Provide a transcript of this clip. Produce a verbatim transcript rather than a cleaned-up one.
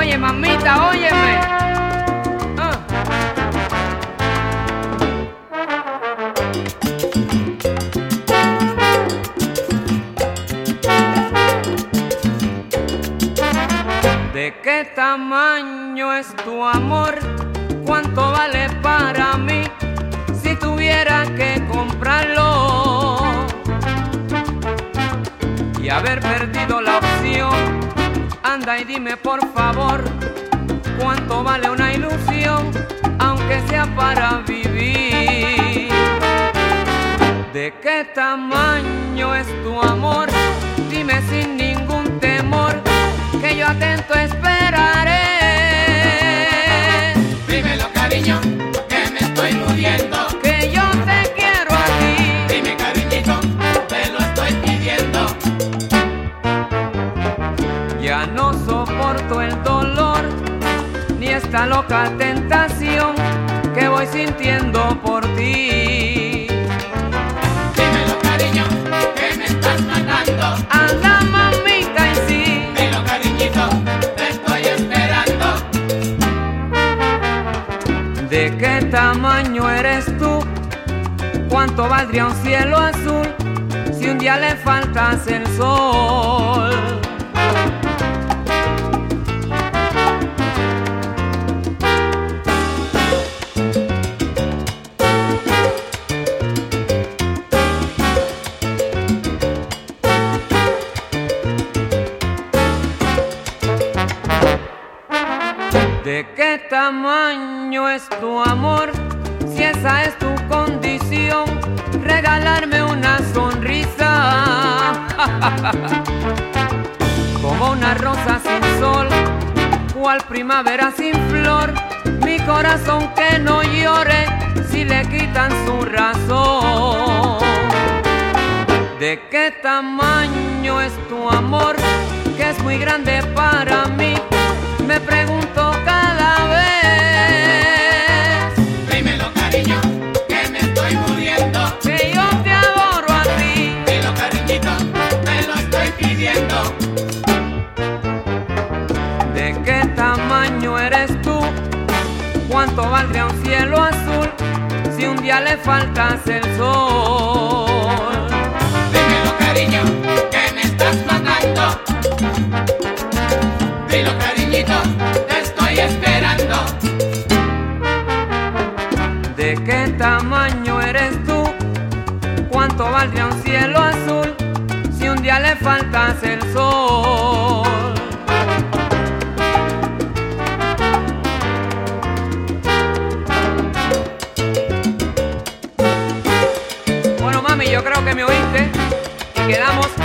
Oye, mamita, óyeme. Ah. ¿De qué tamaño es tu amor? ¿Cuánto vale para mí si tuviera que comprarlo? Y haber perdido la opción, anda y dime por favor, ¿cuánto vale una ilusión, aunque sea para vivir? ¿De qué tamaño es tu amor? Dime sin ningún temor, que yo atento esperaré. Dímelo, cariño, que me estoy muriendo. Que yo te quiero a ti. Dime, cariñito, te lo estoy pidiendo. Ya no soporto el dolor, ni esta loca tentación que voy sintiendo por ti. Dímelo, cariño, que me estás matando. Anda, mamita, y sí. Dilo, cariñito, te estoy esperando. ¿De qué tamaño eres tú? ¿Cuánto valdría un cielo azul si un día le faltas el sol? ¿De qué tamaño es tu amor? Si esa es tu condición, regalarme una sonrisa. Como una rosa sin sol, cual primavera sin flor, mi corazón que no llore si le quitan su razón. ¿De qué tamaño es tu amor? Que es muy grande para mí, me pregunto cada vez. Dímelo, cariño, que me estoy muriendo. Que yo te adoro a ti. Dilo, cariñito, te lo estoy pidiendo. ¿De qué tamaño eres tú? ¿Cuánto valdría un cielo azul si un día le faltas el sol? Dímelo, cariño, que me estás matando. Dilo, cariñito, te estoy esperando. ¿De qué tamaño eres tú? ¿Cuánto valdría un cielo azul si un día le faltas el sol? Bueno, mami, yo creo que me oíste y quedamos